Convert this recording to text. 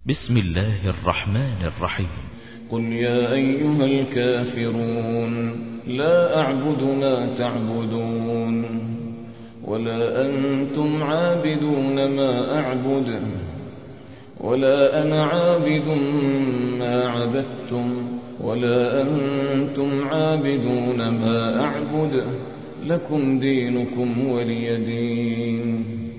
بسم الله الرحمن الرحيم. قل يا أيها الكافرون لا أعبد ما تعبدون ولا أنتم عابدون ما أعبد ولا أنا عابد ما عبدتم ولا أنتم عابدون ما أعبد لكم دينكم ولي دين.